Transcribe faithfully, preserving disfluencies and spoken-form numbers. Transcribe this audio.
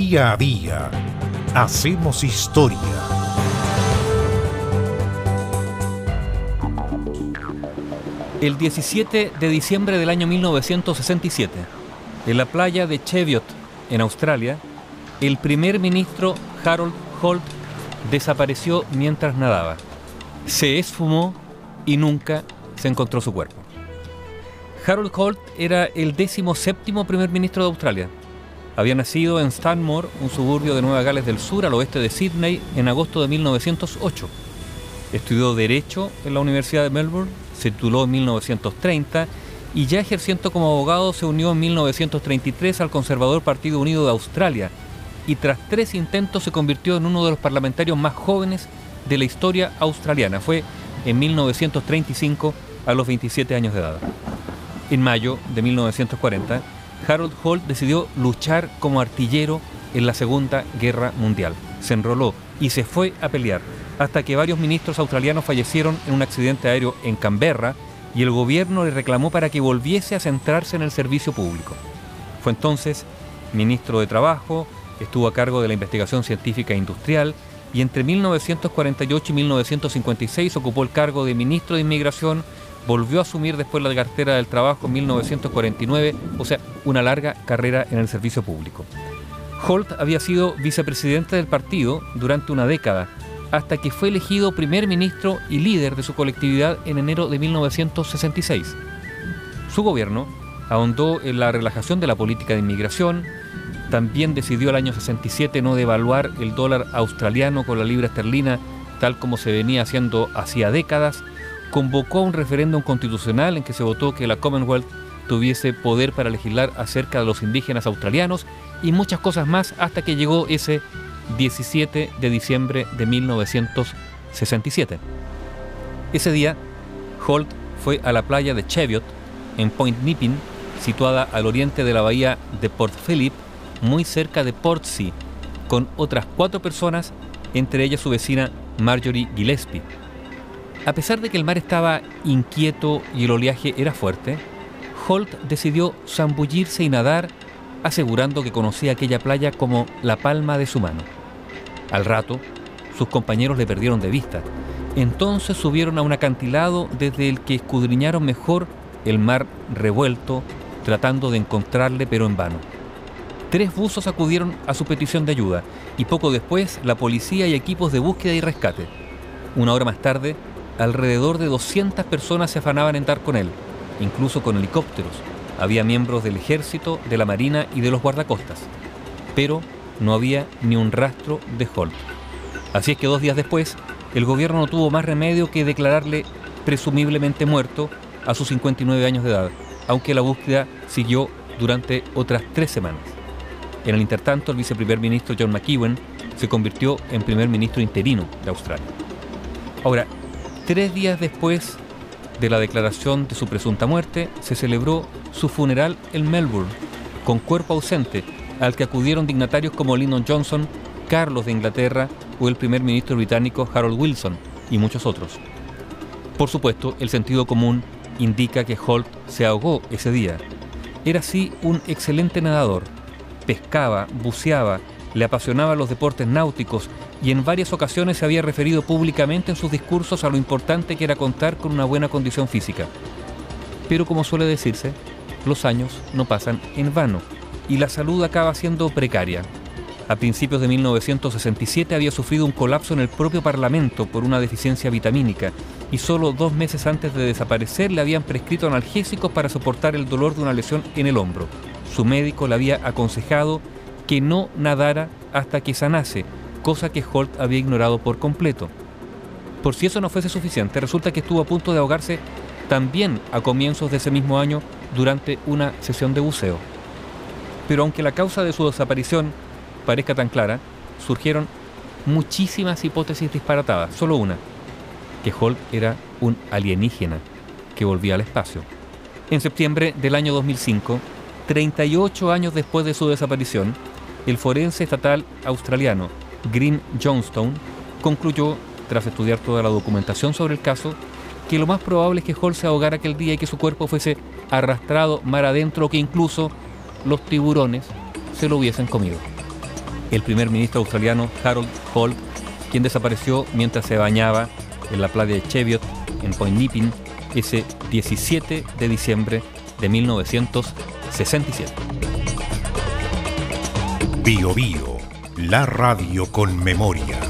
Día a día hacemos historia. El diecisiete de diciembre del año mil novecientos sesenta y siete, en la playa de Cheviot, en Australia, el primer ministro Harold Holt desapareció mientras nadaba. Se esfumó y nunca se encontró su cuerpo. Harold Holt era el décimo séptimo primer ministro de Australia. Había nacido en Stanmore, un suburbio de Nueva Gales del Sur, al oeste de Sydney, en agosto de mil novecientos ocho. Estudió Derecho en la Universidad de Melbourne, se tituló en mil novecientos treinta y ya ejerciendo como abogado se unió en mil novecientos treinta y tres al conservador Partido Unido de Australia y tras tres intentos se convirtió en uno de los parlamentarios más jóvenes de la historia australiana. Fue en mil novecientos treinta y cinco a los veintisiete años de edad. En mayo de mil novecientos cuarenta, Harold Holt decidió luchar como artillero en la Segunda Guerra Mundial. Se enroló y se fue a pelear, hasta que varios ministros australianos fallecieron en un accidente aéreo en Canberra y el gobierno le reclamó para que volviese a centrarse en el servicio público. Fue entonces ministro de Trabajo, estuvo a cargo de la investigación científica e industrial y entre mil novecientos cuarenta y ocho y mil novecientos cincuenta y seis ocupó el cargo de ministro de Inmigración, volvió a asumir después la cartera del Trabajo en mil novecientos cuarenta y nueve, o sea, una larga carrera en el servicio público. Holt había sido vicepresidente del partido durante una década, hasta que fue elegido primer ministro y líder de su colectividad en enero de mil novecientos sesenta y seis. Su gobierno ahondó en la relajación de la política de inmigración, también decidió el año sesenta y siete no devaluar el dólar australiano con la libra esterlina, tal como se venía haciendo hacía décadas, convocó un referéndum constitucional en que se votó que la Commonwealth tuviese poder para legislar acerca de los indígenas australianos y muchas cosas más hasta que llegó ese diecisiete de diciembre de mil novecientos sesenta y siete. Ese día, Holt fue a la playa de Cheviot, en Point Nepean, situada al oriente de la bahía de Port Phillip, muy cerca de Portsea, con otras cuatro personas, entre ellas su vecina Marjorie Gillespie. A pesar de que el mar estaba inquieto y el oleaje era fuerte, Holt decidió zambullirse y nadar, asegurando que conocía aquella playa como la palma de su mano. Al rato, sus compañeros le perdieron de vista. Entonces subieron a un acantilado desde el que escudriñaron mejor el mar revuelto, tratando de encontrarle, pero en vano. Tres buzos acudieron a su petición de ayuda y poco después la policía y equipos de búsqueda y rescate. Una hora más tarde, alrededor de doscientas personas se afanaban en dar con él, incluso con helicópteros. Había miembros del ejército, de la marina y de los guardacostas, pero no había ni un rastro de Holt. Así es que dos días después, el gobierno no tuvo más remedio que declararle presumiblemente muerto a sus cincuenta y nueve años de edad, aunque la búsqueda siguió durante otras tres semanas. En el intertanto, el viceprimer ministro John McEwen se convirtió en primer ministro interino de Australia. Ahora, tres días después de la declaración de su presunta muerte, se celebró su funeral en Melbourne, con cuerpo ausente, al que acudieron dignatarios como Lyndon Johnson, Carlos de Inglaterra o el primer ministro británico Harold Wilson, y muchos otros. Por supuesto, el sentido común indica que Holt se ahogó ese día. Era así un excelente nadador. Pescaba, buceaba, le apasionaban los deportes náuticos y en varias ocasiones se había referido públicamente en sus discursos a lo importante que era contar con una buena condición física. Pero como suele decirse, los años no pasan en vano y la salud acaba siendo precaria. A principios de mil novecientos sesenta y siete había sufrido un colapso en el propio Parlamento por una deficiencia vitamínica y solo dos meses antes de desaparecer le habían prescrito analgésicos para soportar el dolor de una lesión en el hombro. Su médico le había aconsejado que no nadara hasta que sanase, cosa que Holt había ignorado por completo. Por si eso no fuese suficiente, resulta que estuvo a punto de ahogarse también a comienzos de ese mismo año durante una sesión de buceo. Pero aunque la causa de su desaparición parezca tan clara, surgieron muchísimas hipótesis disparatadas, solo una, que Holt era un alienígena que volvía al espacio. En septiembre del año dos mil cinco, treinta y ocho años después de su desaparición, el forense estatal australiano Graham Johnstone concluyó, tras estudiar toda la documentación sobre el caso, que lo más probable es que Holt se ahogara aquel día y que su cuerpo fuese arrastrado mar adentro o que incluso los tiburones se lo hubiesen comido. el primer ministro australiano Harold Holt, quien desapareció mientras se bañaba en la playa de Cheviot, en Point Nepean, ese diecisiete de diciembre de mil novecientos sesenta y siete. Bio Bio, la radio con memoria.